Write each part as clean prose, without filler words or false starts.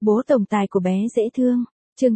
Bố tổng tài của bé dễ thương. Chương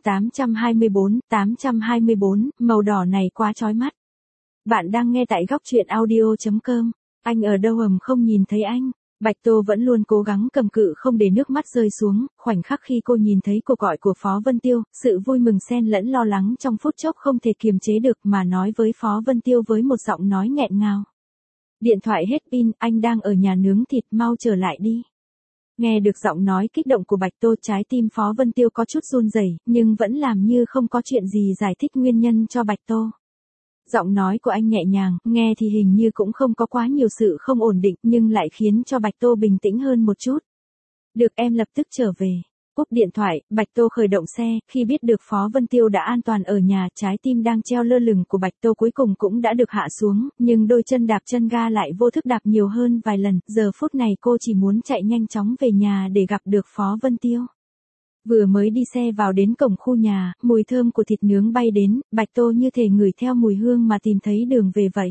824, màu đỏ này quá chói mắt. Bạn đang nghe tại góc truyện audio.com. Anh ở đâu không nhìn thấy anh. Bạch Tô vẫn luôn cố gắng cầm cự không để nước mắt rơi xuống, khoảnh khắc khi cô nhìn thấy cuộc gọi của Phó Vân Tiêu, sự vui mừng xen lẫn lo lắng trong phút chốc không thể kiềm chế được mà nói với Phó Vân Tiêu với một giọng nói nghẹn ngào. Điện thoại hết pin, anh đang ở nhà nướng thịt, mau trở lại đi. Nghe được giọng nói kích động của Bạch Tô, trái tim Phó Vân Tiêu có chút run rẩy, nhưng vẫn làm như không có chuyện gì giải thích nguyên nhân cho Bạch Tô. Giọng nói của anh nhẹ nhàng, nghe thì hình như cũng không có quá nhiều sự không ổn định, nhưng lại khiến cho Bạch Tô bình tĩnh hơn một chút. Được, em lập tức trở về. Cúp điện thoại, Bạch Tô khởi động xe, khi biết được Phó Vân Tiêu đã an toàn ở nhà, trái tim đang treo lơ lửng của Bạch Tô cuối cùng cũng đã được hạ xuống, nhưng đôi chân đạp chân ga lại vô thức đạp nhiều hơn vài lần, giờ phút này cô chỉ muốn chạy nhanh chóng về nhà để gặp được Phó Vân Tiêu. Vừa mới đi xe vào đến cổng khu nhà, mùi thơm của thịt nướng bay đến, Bạch Tô như thể ngửi theo mùi hương mà tìm thấy đường về vậy.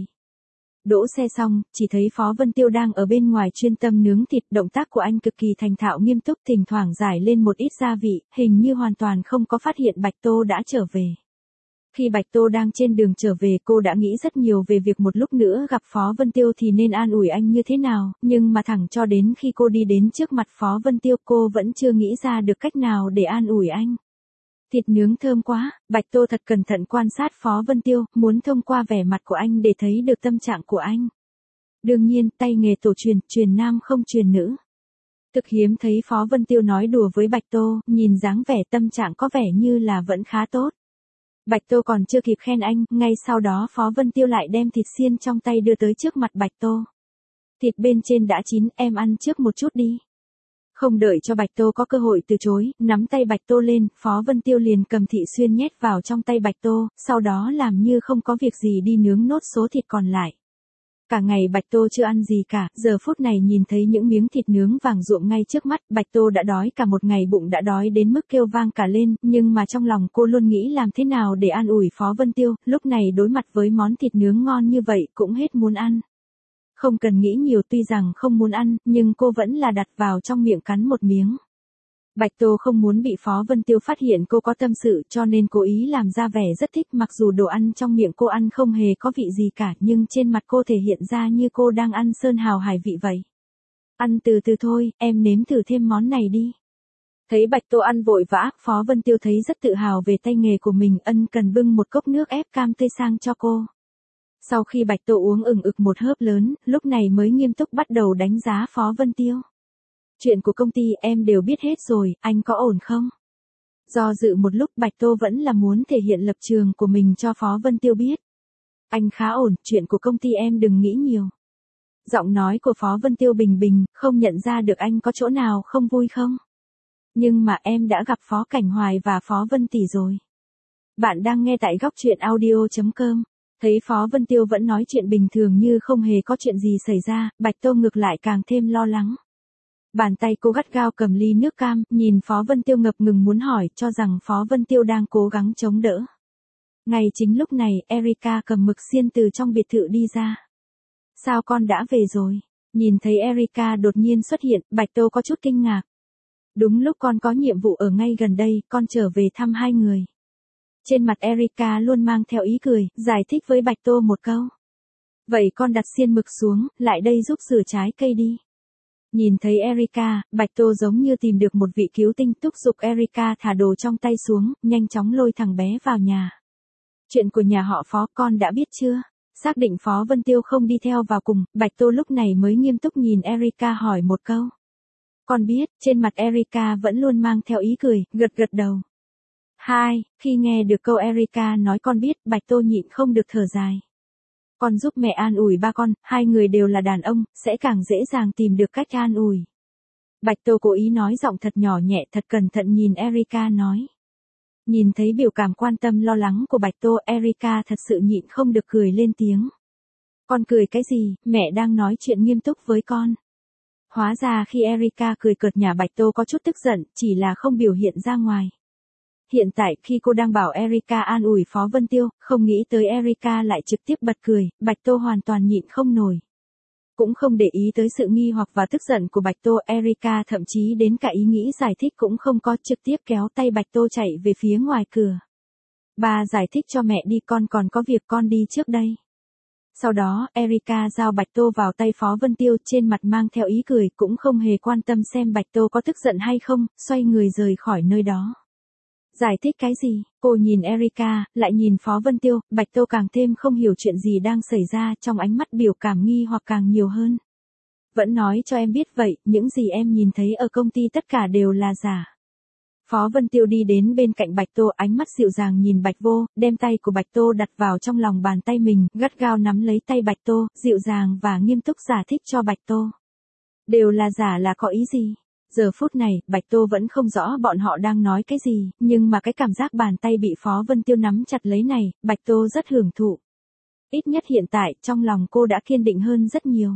Đỗ xe xong, chỉ thấy Phó Vân Tiêu đang ở bên ngoài chuyên tâm nướng thịt, động tác của anh cực kỳ thành thạo nghiêm túc, thỉnh thoảng rải lên một ít gia vị, hình như hoàn toàn không có phát hiện Bạch Tô đã trở về. Khi Bạch Tô đang trên đường trở về, cô đã nghĩ rất nhiều về việc một lúc nữa gặp Phó Vân Tiêu thì nên an ủi anh như thế nào, nhưng mà thẳng cho đến khi cô đi đến trước mặt Phó Vân Tiêu, cô vẫn chưa nghĩ ra được cách nào để an ủi anh. Thịt nướng thơm quá, Bạch Tô thật cẩn thận quan sát Phó Vân Tiêu, muốn thông qua vẻ mặt của anh để thấy được tâm trạng của anh. Đương nhiên, tay nghề tổ truyền nam không truyền nữ. Thực hiếm thấy Phó Vân Tiêu nói đùa với Bạch Tô, nhìn dáng vẻ tâm trạng có vẻ như là vẫn khá tốt. Bạch Tô còn chưa kịp khen anh, ngay sau đó Phó Vân Tiêu lại đem thịt xiên trong tay đưa tới trước mặt Bạch Tô. Thịt bên trên đã chín, em ăn trước một chút đi. Không đợi cho Bạch Tô có cơ hội từ chối, nắm tay Bạch Tô lên, Phó Vân Tiêu liền cầm thị xuyên nhét vào trong tay Bạch Tô, sau đó làm như không có việc gì đi nướng nốt số thịt còn lại. Cả ngày Bạch Tô chưa ăn gì cả, giờ phút này nhìn thấy những miếng thịt nướng vàng ruộm ngay trước mắt, Bạch Tô đã đói cả một ngày, bụng đã đói đến mức kêu vang cả lên, nhưng mà trong lòng cô luôn nghĩ làm thế nào để an ủi Phó Vân Tiêu, lúc này đối mặt với món thịt nướng ngon như vậy cũng hết muốn ăn. Không cần nghĩ nhiều, tuy rằng không muốn ăn, nhưng cô vẫn là đặt vào trong miệng cắn một miếng. Bạch Tô không muốn bị Phó Vân Tiêu phát hiện cô có tâm sự, cho nên cố ý làm ra vẻ rất thích, mặc dù đồ ăn trong miệng cô ăn không hề có vị gì cả, nhưng trên mặt cô thể hiện ra như cô đang ăn sơn hào hải vị vậy. Ăn từ từ thôi, em nếm thử thêm món này đi. Thấy Bạch Tô ăn vội vã, Phó Vân Tiêu thấy rất tự hào về tay nghề của mình, ân cần bưng một cốc nước ép cam tươi sang cho cô. Sau khi Bạch Tô uống ừng ực một hớp lớn, lúc này mới nghiêm túc bắt đầu đánh giá Phó Vân Tiêu. Chuyện của công ty em đều biết hết rồi, anh có ổn không? Do dự một lúc, Bạch Tô vẫn là muốn thể hiện lập trường của mình cho Phó Vân Tiêu biết. Anh khá ổn, chuyện của công ty em đừng nghĩ nhiều. Giọng nói của Phó Vân Tiêu bình bình, không nhận ra được anh có chỗ nào không vui không? Nhưng mà em đã gặp Phó Cảnh Hoài và Phó Vân Tỷ rồi. Bạn đang nghe tại góc truyện audio.com. Thấy Phó Vân Tiêu vẫn nói chuyện bình thường như không hề có chuyện gì xảy ra, Bạch Tô ngược lại càng thêm lo lắng. Bàn tay cô gắt gao cầm ly nước cam, nhìn Phó Vân Tiêu ngập ngừng muốn hỏi, cho rằng Phó Vân Tiêu đang cố gắng chống đỡ. Ngay chính lúc này, Erica cầm mực xiên từ trong biệt thự đi ra. Sao con đã về rồi? Nhìn thấy Erica đột nhiên xuất hiện, Bạch Tô có chút kinh ngạc. Đúng lúc con có nhiệm vụ ở ngay gần đây, con trở về thăm hai người. Trên mặt Erica luôn mang theo ý cười, giải thích với Bạch Tô một câu. Vậy con đặt xiên mực xuống, lại đây giúp rửa trái cây đi. Nhìn thấy Erica, Bạch Tô giống như tìm được một vị cứu tinh, thúc giục Erica thả đồ trong tay xuống, nhanh chóng lôi thằng bé vào nhà. Chuyện của nhà họ Phó con đã biết chưa? Xác định Phó Vân Tiêu không đi theo vào cùng, Bạch Tô lúc này mới nghiêm túc nhìn Erica hỏi một câu. Con biết, trên mặt Erica vẫn luôn mang theo ý cười, gật gật đầu. Khi nghe được câu Erica nói con biết, Bạch Tô nhịn không được thở dài. Con giúp mẹ an ủi ba con, hai người đều là đàn ông, sẽ càng dễ dàng tìm được cách an ủi. Bạch Tô cố ý nói giọng thật nhỏ nhẹ, thật cẩn thận nhìn Erica nói. Nhìn thấy biểu cảm quan tâm lo lắng của Bạch Tô, Erica thật sự nhịn không được cười lên tiếng. Con cười cái gì, mẹ đang nói chuyện nghiêm túc với con. Hóa ra khi Erica cười cợt nhả, Bạch Tô có chút tức giận, chỉ là không biểu hiện ra ngoài. Hiện tại khi cô đang bảo Erica an ủi Phó Vân Tiêu, không nghĩ tới Erica lại trực tiếp bật cười, Bạch Tô hoàn toàn nhịn không nổi. Cũng không để ý tới sự nghi hoặc và tức giận của Bạch Tô, Erika thậm chí đến cả ý nghĩ giải thích cũng không có, trực tiếp kéo tay Bạch Tô chạy về phía ngoài cửa. Ba giải thích cho mẹ đi, con còn có việc, con đi trước đây. Sau đó, Erika giao Bạch Tô vào tay Phó Vân Tiêu, trên mặt mang theo ý cười, cũng không hề quan tâm xem Bạch Tô có tức giận hay không, xoay người rời khỏi nơi đó. Giải thích cái gì? Cô nhìn Erika, lại nhìn Phó Vân Tiêu, Bạch Tô càng thêm không hiểu chuyện gì đang xảy ra, trong ánh mắt biểu cảm nghi hoặc càng nhiều hơn. Vẫn nói cho em biết vậy, những gì em nhìn thấy ở công ty tất cả đều là giả. Phó Vân Tiêu đi đến bên cạnh Bạch Tô, ánh mắt dịu dàng nhìn Bạch Vô, đem tay của Bạch Tô đặt vào trong lòng bàn tay mình, gắt gao nắm lấy tay Bạch Tô, dịu dàng và nghiêm túc giải thích cho Bạch Tô. Đều là giả là có ý gì? Giờ phút này, Bạch Tô vẫn không rõ bọn họ đang nói cái gì, nhưng mà cái cảm giác bàn tay bị Phó Vân Tiêu nắm chặt lấy này, Bạch Tô rất hưởng thụ. Ít nhất hiện tại, trong lòng cô đã kiên định hơn rất nhiều.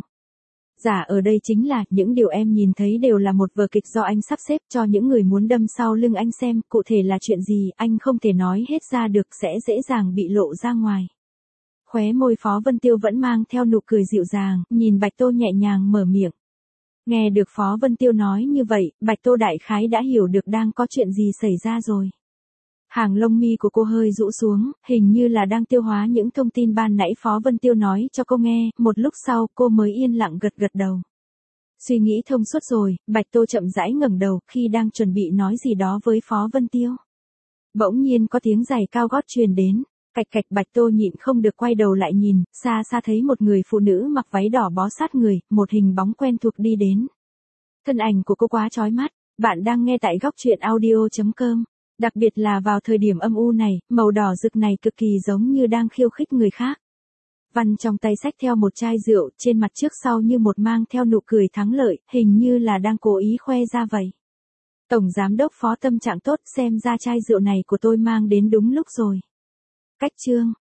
Giả ở đây chính là, những điều em nhìn thấy đều là một vở kịch do anh sắp xếp cho những người muốn đâm sau lưng anh xem, cụ thể là chuyện gì, anh không thể nói hết ra được, sẽ dễ dàng bị lộ ra ngoài. Khóe môi Phó Vân Tiêu vẫn mang theo nụ cười dịu dàng, nhìn Bạch Tô nhẹ nhàng mở miệng. Nghe được Phó Vân Tiêu nói như vậy, Bạch Tô đại khái đã hiểu được đang có chuyện gì xảy ra rồi. Hàng lông mi của cô hơi rũ xuống, hình như là đang tiêu hóa những thông tin ban nãy Phó Vân Tiêu nói cho cô nghe, một lúc sau cô mới yên lặng gật gật đầu. Suy nghĩ thông suốt rồi, Bạch Tô chậm rãi ngẩng đầu khi đang chuẩn bị nói gì đó với Phó Vân Tiêu. Bỗng nhiên có tiếng giày cao gót truyền đến, cạch cạch, Bạch Tô nhịn không được quay đầu lại nhìn, xa xa thấy một người phụ nữ mặc váy đỏ bó sát người, một hình bóng quen thuộc đi đến. Thân ảnh của cô quá chói mắt, bạn đang nghe tại góc truyện audio.com. Đặc biệt là vào thời điểm âm u này, màu đỏ rực này cực kỳ giống như đang khiêu khích người khác. Văn trong tay xách theo một chai rượu, trên mặt trước sau như một mang theo nụ cười thắng lợi, hình như là đang cố ý khoe ra vậy. Tổng giám đốc Phó tâm trạng tốt, xem ra chai rượu này của tôi mang đến đúng lúc rồi. Cách chương